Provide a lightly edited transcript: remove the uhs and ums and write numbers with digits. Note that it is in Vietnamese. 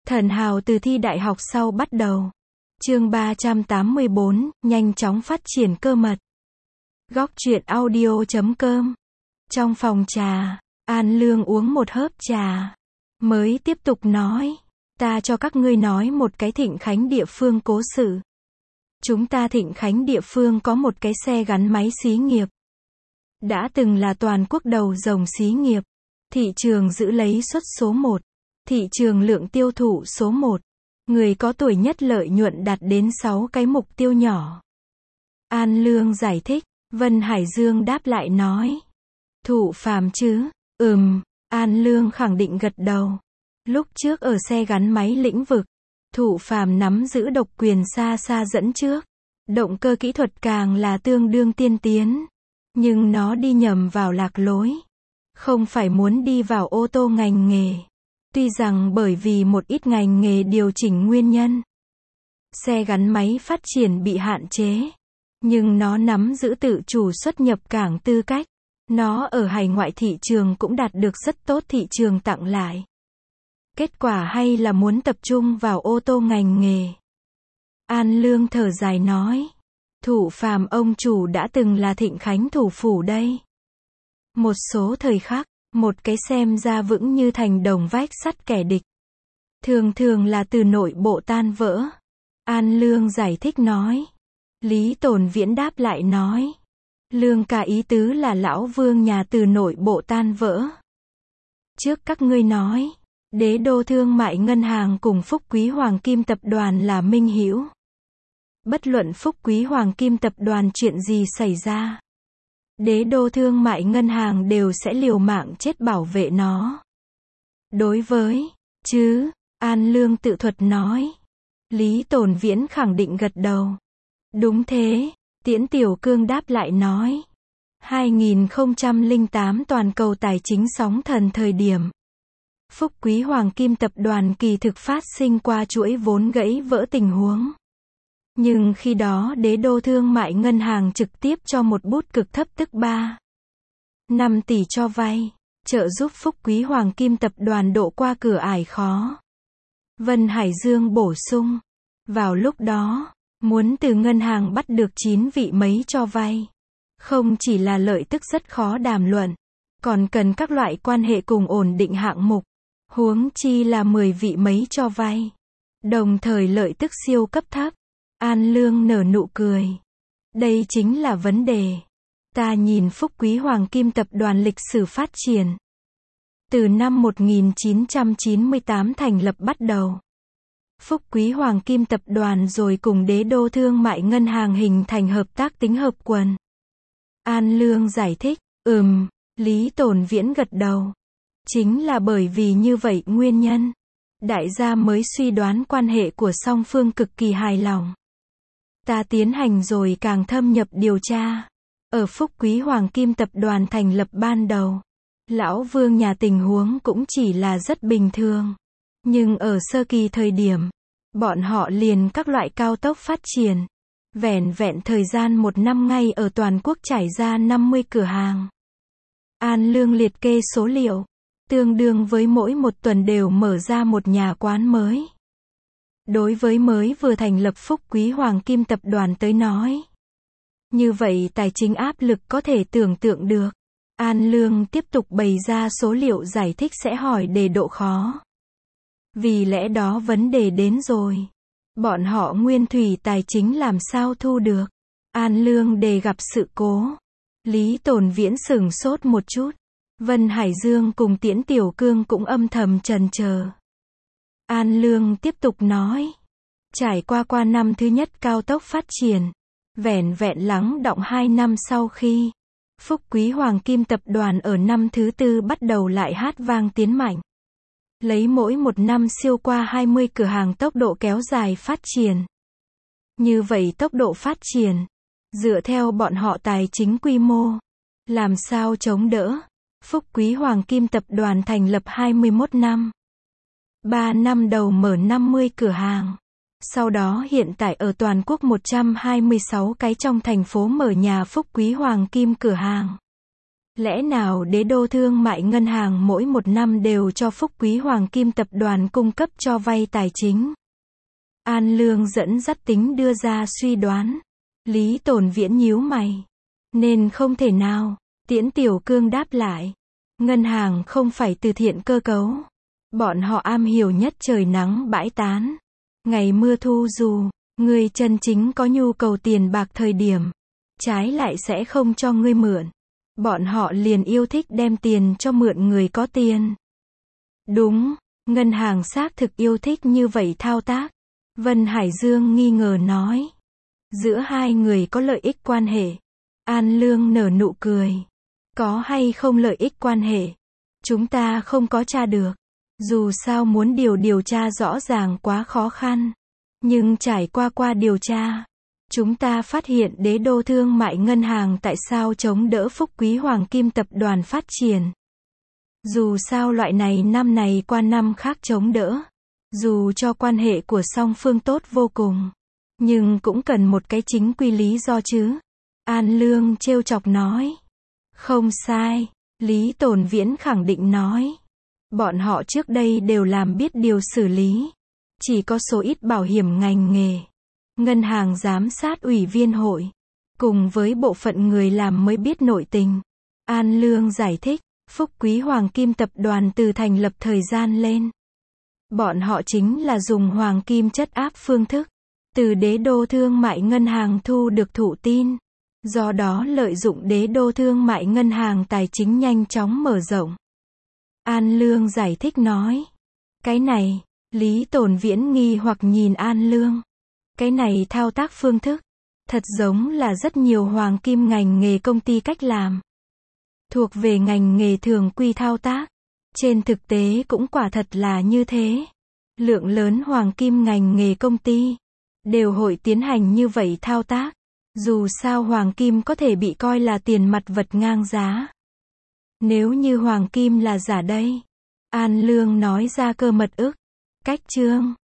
Thần hào từ thi đại học sau bắt đầu. Chương 384, nhanh chóng phát triển cơ mật. Góc truyện audio.com. Trong phòng trà, An Lương uống một hớp trà, mới tiếp tục nói, ta cho các ngươi nói một cái Thịnh Khánh địa phương cố sự. Chúng ta Thịnh Khánh địa phương có một cái xe gắn máy xí nghiệp. Đã từng là toàn quốc đầu rồng xí nghiệp. Thị trường giữ lấy suất số 1. Thị trường lượng tiêu thụ số 1. Người có tuổi nhất lợi nhuận đạt đến 6 cái mục tiêu nhỏ. An Lương giải thích. Vân Hải Dương đáp lại nói. Thụ phàm chứ? An Lương khẳng định gật đầu. Lúc trước ở xe gắn máy lĩnh vực, Thụ phàm nắm giữ độc quyền xa xa dẫn trước. Động cơ kỹ thuật càng là tương đương tiên tiến. Nhưng nó đi nhầm vào lạc lối. Không phải muốn đi vào ô tô ngành nghề. Tuy rằng bởi vì một ít ngành nghề điều chỉnh nguyên nhân, xe gắn máy phát triển bị hạn chế. Nhưng nó nắm giữ tự chủ xuất nhập cảng tư cách. Nó ở hải ngoại thị trường cũng đạt được rất tốt thị trường tặng lại. Kết quả hay là muốn tập trung vào ô tô ngành nghề. An Lương thở dài nói. Thụ phàm ông chủ đã từng là Thịnh Khánh thủ phủ đây. Một số thời khắc, một cái xem ra vững như thành đồng vách sắt kẻ địch. Thường thường là từ nội bộ tan vỡ. An Lương giải thích nói. Lý Tồn Viễn đáp lại nói. Lương ca ý tứ là lão vương nhà từ nội bộ tan vỡ. Trước các ngươi nói, Đế đô thương mại ngân hàng cùng Phúc Quý Hoàng Kim tập đoàn là minh hữu. Bất luận Phúc Quý Hoàng Kim tập đoàn chuyện gì xảy ra, Đế đô thương mại ngân hàng đều sẽ liều mạng chết bảo vệ nó. Đối với, An Lương tự thuật nói. Lý Tồn Viễn khẳng định gật đầu. Đúng thế, Tiễn Tiểu Cương đáp lại nói. 2008 toàn cầu tài chính sóng thần thời điểm. Phúc Quý Hoàng Kim tập đoàn kỳ thực phát sinh qua chuỗi vốn gãy vỡ tình huống. Nhưng khi đó Đế đô thương mại ngân hàng trực tiếp cho một bút cực thấp tức 5 tỷ cho vay, trợ giúp Phúc Quý Hoàng Kim tập đoàn độ qua cửa ải khó. Vân Hải Dương bổ sung. Vào lúc đó, muốn từ ngân hàng bắt được 9 vị mấy cho vay. Không chỉ là lợi tức rất khó đàm luận, còn cần các loại quan hệ cùng ổn định hạng mục. Huống chi là 10 vị mấy cho vay. Đồng thời lợi tức siêu cấp thấp. An Lương nở nụ cười. Đây chính là vấn đề. Ta nhìn Phúc Quý Hoàng Kim tập đoàn lịch sử phát triển. Từ năm 1998 thành lập bắt đầu. Phúc Quý Hoàng Kim tập đoàn rồi cùng Đế đô thương mại ngân hàng hình thành hợp tác tính hợp quần. An Lương giải thích. Lý Tồn Viễn gật đầu. Chính là bởi vì như vậy nguyên nhân, đại gia mới suy đoán quan hệ của song phương cực kỳ hài lòng. Ta tiến hành rồi càng thâm nhập điều tra. Ở Phúc Quý Hoàng Kim tập đoàn thành lập ban đầu, lão vương nhà tình huống cũng chỉ là rất bình thường. Nhưng ở sơ kỳ thời điểm, bọn họ liền các loại cao tốc phát triển. Vẻn vẹn thời gian 1 năm ngay ở toàn quốc trải ra 50 cửa hàng. An Lương liệt kê số liệu. Tương đương với mỗi một tuần đều mở ra một nhà quán mới. Đối với mới vừa thành lập Phúc Quý Hoàng Kim tập đoàn tới nói. Như vậy tài chính áp lực có thể tưởng tượng được. An Lương tiếp tục bày ra số liệu giải thích sẽ hỏi đề độ khó. Vì lẽ đó vấn đề đến rồi. Bọn họ nguyên thủy tài chính làm sao thu được. An Lương đề gặp sự cố. Lý Tồn Viễn sửng sốt một chút. Vân Hải Dương cùng Tiễn Tiểu Cương cũng âm thầm chần chờ. An Lương tiếp tục nói. Trải qua năm thứ nhất cao tốc phát triển. Vẻn vẹn lắng đọng 2 năm sau khi Phúc Quý Hoàng Kim tập đoàn ở năm thứ tư bắt đầu lại hát vang tiến mạnh. Lấy mỗi một năm siêu qua 20 cửa hàng tốc độ kéo dài phát triển. Như vậy tốc độ phát triển, dựa theo bọn họ tài chính quy mô, làm sao chống đỡ? Phúc Quý Hoàng Kim tập đoàn thành lập 21 năm. 3 năm đầu mở 50 cửa hàng. Sau đó hiện tại ở toàn quốc 126 cái trong thành phố mở nhà Phúc Quý Hoàng Kim cửa hàng. Lẽ nào đế đô thương mại ngân hàng mỗi một năm đều cho Phúc Quý Hoàng Kim Tập đoàn cung cấp cho vay tài chính? An Lương dẫn dắt tính đưa ra suy đoán. Lý Tồn Viễn nhíu mày. Nên không thể nào. Tiễn Tiểu Cương đáp lại. Ngân hàng không phải từ thiện cơ cấu. Bọn họ am hiểu nhất trời nắng bãi tán. Ngày mưa thu dù, người chân chính có nhu cầu tiền bạc thời điểm. Trái lại sẽ không cho ngươi mượn. Bọn họ liền yêu thích đem tiền cho mượn người có tiền. Đúng, ngân hàng xác thực yêu thích như vậy thao tác. Vân Hải Dương nghi ngờ nói. Giữa hai người có lợi ích quan hệ. An Lương nở nụ cười. Có hay không lợi ích quan hệ? Chúng ta không có tra được. Dù sao muốn điều tra rõ ràng quá khó khăn. Nhưng trải qua điều tra, chúng ta phát hiện đế đô thương mại ngân hàng tại sao chống đỡ Phúc Quý Hoàng Kim Tập đoàn phát triển. Dù sao loại này qua năm khác chống đỡ. Dù cho quan hệ của song phương tốt vô cùng. Nhưng cũng cần một cái chính quy lý do chứ. An Lương trêu chọc nói. Không sai. Lý Tồn Viễn khẳng định nói. Bọn họ trước đây đều làm biết điều xử lý. Chỉ có số ít bảo hiểm ngành nghề. Ngân hàng giám sát ủy viên hội. Cùng với bộ phận người làm mới biết nội tình. An Lương giải thích. Phúc Quý Hoàng Kim Tập đoàn từ thành lập thời gian lên. Bọn họ chính là dùng hoàng kim chất áp phương thức. Từ đế đô thương mại ngân hàng thu được thụ tin. Do đó lợi dụng đế đô thương mại ngân hàng tài chính nhanh chóng mở rộng. An Lương giải thích nói. Cái này, Lý Tồn Viễn nghi hoặc nhìn An Lương. Cái này thao tác phương thức. Thật giống là rất nhiều hoàng kim ngành nghề công ty cách làm. Thuộc về ngành nghề thường quy thao tác. Trên thực tế cũng quả thật là như thế. Lượng lớn hoàng kim ngành nghề công ty đều hội tiến hành như vậy thao tác. Dù sao hoàng kim có thể bị coi là tiền mặt vật ngang giá. Nếu như hoàng kim là giả đây. An Lương nói ra cơ mật ức. Cách chương